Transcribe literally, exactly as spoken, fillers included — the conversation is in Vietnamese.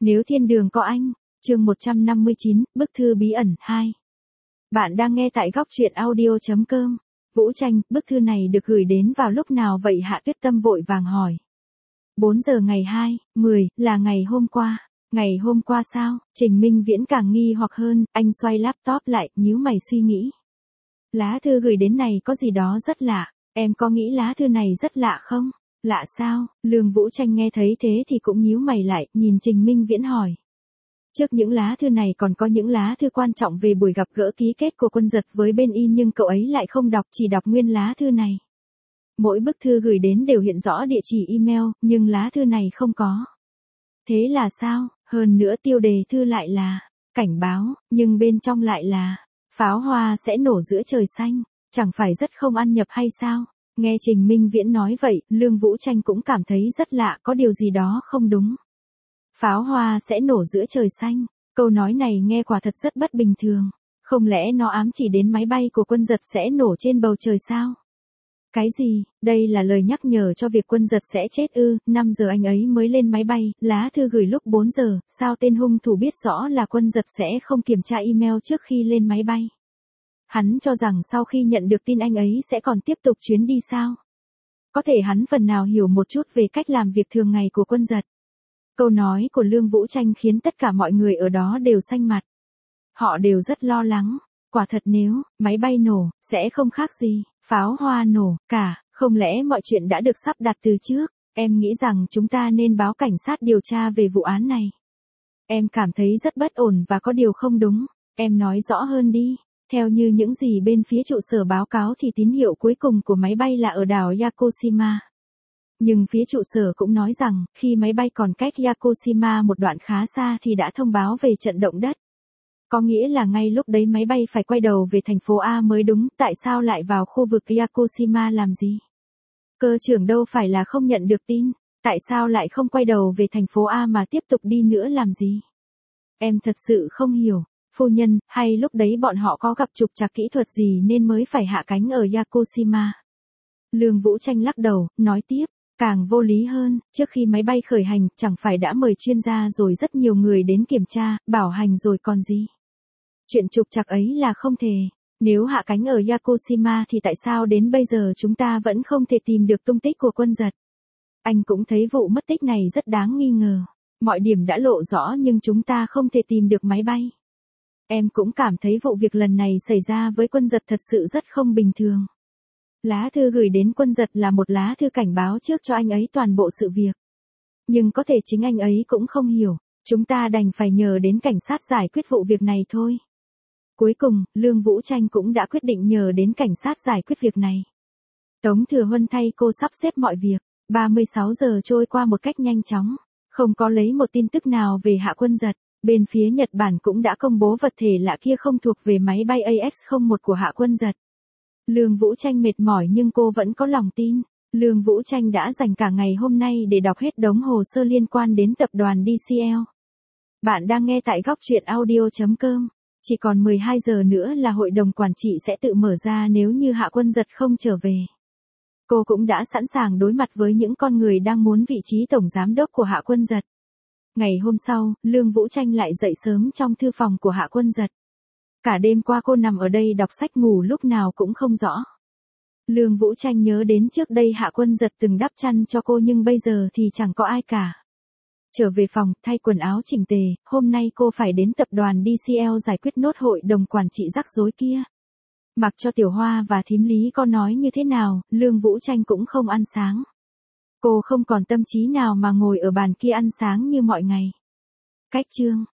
Nếu thiên đường có anh, chương một trăm năm mươi chín, bức thư bí ẩn hai. Bạn đang nghe tại góc truyện audio chấm com. Vũ Tranh, bức thư này được gửi đến vào lúc nào vậy? Hạ Tuyết Tâm vội vàng hỏi. bốn giờ ngày hai, mười, là ngày hôm qua. Ngày hôm qua sao? Trình Minh Viễn càng nghi hoặc hơn, anh xoay laptop lại, nhíu mày suy nghĩ. Lá thư gửi đến này có gì đó rất lạ, em có nghĩ lá thư này rất lạ không? Lạ sao? Lương Vũ Tranh nghe thấy thế thì cũng nhíu mày lại, nhìn Trình Minh Viễn hỏi. Trước những lá thư này còn có những lá thư quan trọng về buổi gặp gỡ ký kết của Quân Giật với bên Y, nhưng cậu ấy lại không đọc, chỉ đọc nguyên lá thư này. Mỗi bức thư gửi đến đều hiện rõ địa chỉ email, nhưng lá thư này không có. Thế là sao? Hơn nữa tiêu đề thư lại là cảnh báo, nhưng bên trong lại là pháo hoa sẽ nổ giữa trời xanh, chẳng phải rất không ăn nhập hay sao? Nghe Trình Minh Viễn nói vậy, Lương Vũ Tranh cũng cảm thấy rất lạ, có điều gì đó không đúng. Pháo hoa sẽ nổ giữa trời xanh, câu nói này nghe quả thật rất bất bình thường. Không lẽ nó ám chỉ đến máy bay của Quân Giật sẽ nổ trên bầu trời sao? Cái gì? Đây là lời nhắc nhở cho việc Quân Giật sẽ chết ư? năm giờ anh ấy mới lên máy bay, lá thư gửi lúc bốn giờ, sao tên hung thủ biết rõ là Quân Giật sẽ không kiểm tra email trước khi lên máy bay? Hắn cho rằng sau khi nhận được tin anh ấy sẽ còn tiếp tục chuyến đi sao? Có thể hắn phần nào hiểu một chút về cách làm việc thường ngày của Quân Giật. Câu nói của Lương Vũ Tranh khiến tất cả mọi người ở đó đều xanh mặt. Họ đều rất lo lắng. Quả thật nếu máy bay nổ, sẽ không khác gì pháo hoa nổ cả. Không lẽ mọi chuyện đã được sắp đặt từ trước? Em nghĩ rằng chúng ta nên báo cảnh sát điều tra về vụ án này. Em cảm thấy rất bất ổn và có điều không đúng. Em nói rõ hơn đi. Theo như những gì bên phía trụ sở báo cáo thì tín hiệu cuối cùng của máy bay là ở đảo Yakushima. Nhưng phía trụ sở cũng nói rằng, khi máy bay còn cách Yakushima một đoạn khá xa thì đã thông báo về trận động đất. Có nghĩa là ngay lúc đấy máy bay phải quay đầu về thành phố A mới đúng, tại sao lại vào khu vực Yakushima làm gì? Cơ trưởng đâu phải là không nhận được tin, tại sao lại không quay đầu về thành phố A mà tiếp tục đi nữa làm gì? Em thật sự không hiểu, phu nhân, hay lúc đấy bọn họ có gặp trục trặc kỹ thuật gì nên mới phải hạ cánh ở Yakushima? Lương Vũ Tranh lắc đầu, nói tiếp. Càng vô lý hơn, trước khi máy bay khởi hành, chẳng phải đã mời chuyên gia rồi rất nhiều người đến kiểm tra, bảo hành rồi còn gì. Chuyện trục trặc ấy là không thể. Nếu hạ cánh ở Yakushima thì tại sao đến bây giờ chúng ta vẫn không thể tìm được tung tích của Quân Giật? Anh cũng thấy vụ mất tích này rất đáng nghi ngờ. Mọi điểm đã lộ rõ nhưng chúng ta không thể tìm được máy bay. Em cũng cảm thấy vụ việc lần này xảy ra với Quân Giật thật sự rất không bình thường. Lá thư gửi đến Quân Giật là một lá thư cảnh báo trước cho anh ấy toàn bộ sự việc. Nhưng có thể chính anh ấy cũng không hiểu, chúng ta đành phải nhờ đến cảnh sát giải quyết vụ việc này thôi. Cuối cùng, Lương Vũ Tranh cũng đã quyết định nhờ đến cảnh sát giải quyết việc này. Tống Thừa Huân thay cô sắp xếp mọi việc, ba mươi sáu giờ trôi qua một cách nhanh chóng, không có lấy một tin tức nào về Hạ Quân Giật. Bên phía Nhật Bản cũng đã công bố vật thể lạ kia không thuộc về máy bay A X không một của Hạ Quân Giật. Lương Vũ Tranh mệt mỏi nhưng cô vẫn có lòng tin. Lương Vũ Tranh đã dành cả ngày hôm nay để đọc hết đống hồ sơ liên quan đến tập đoàn đê xê lờ. Bạn đang nghe tại góc truyện audio chấm com. Chỉ còn mười hai giờ nữa là hội đồng quản trị sẽ tự mở ra nếu như Hạ Quân Giật không trở về. Cô cũng đã sẵn sàng đối mặt với những con người đang muốn vị trí tổng giám đốc của Hạ Quân Giật. Ngày hôm sau, Lương Vũ Tranh lại dậy sớm trong thư phòng của Hạ Quân Giật. Cả đêm qua cô nằm ở đây đọc sách ngủ lúc nào cũng không rõ. Lương Vũ Tranh nhớ đến trước đây Hạ Quân Giật từng đắp chăn cho cô nhưng bây giờ thì chẳng có ai cả. Trở về phòng, thay quần áo chỉnh tề, hôm nay cô phải đến tập đoàn đê xê lờ giải quyết nốt hội đồng quản trị rắc rối kia. Mặc cho Tiểu Hoa và Thím Lý có nói như thế nào, Lương Vũ Tranh cũng không ăn sáng. Cô không còn tâm trí nào mà ngồi ở bàn kia ăn sáng như mọi ngày. Cách chương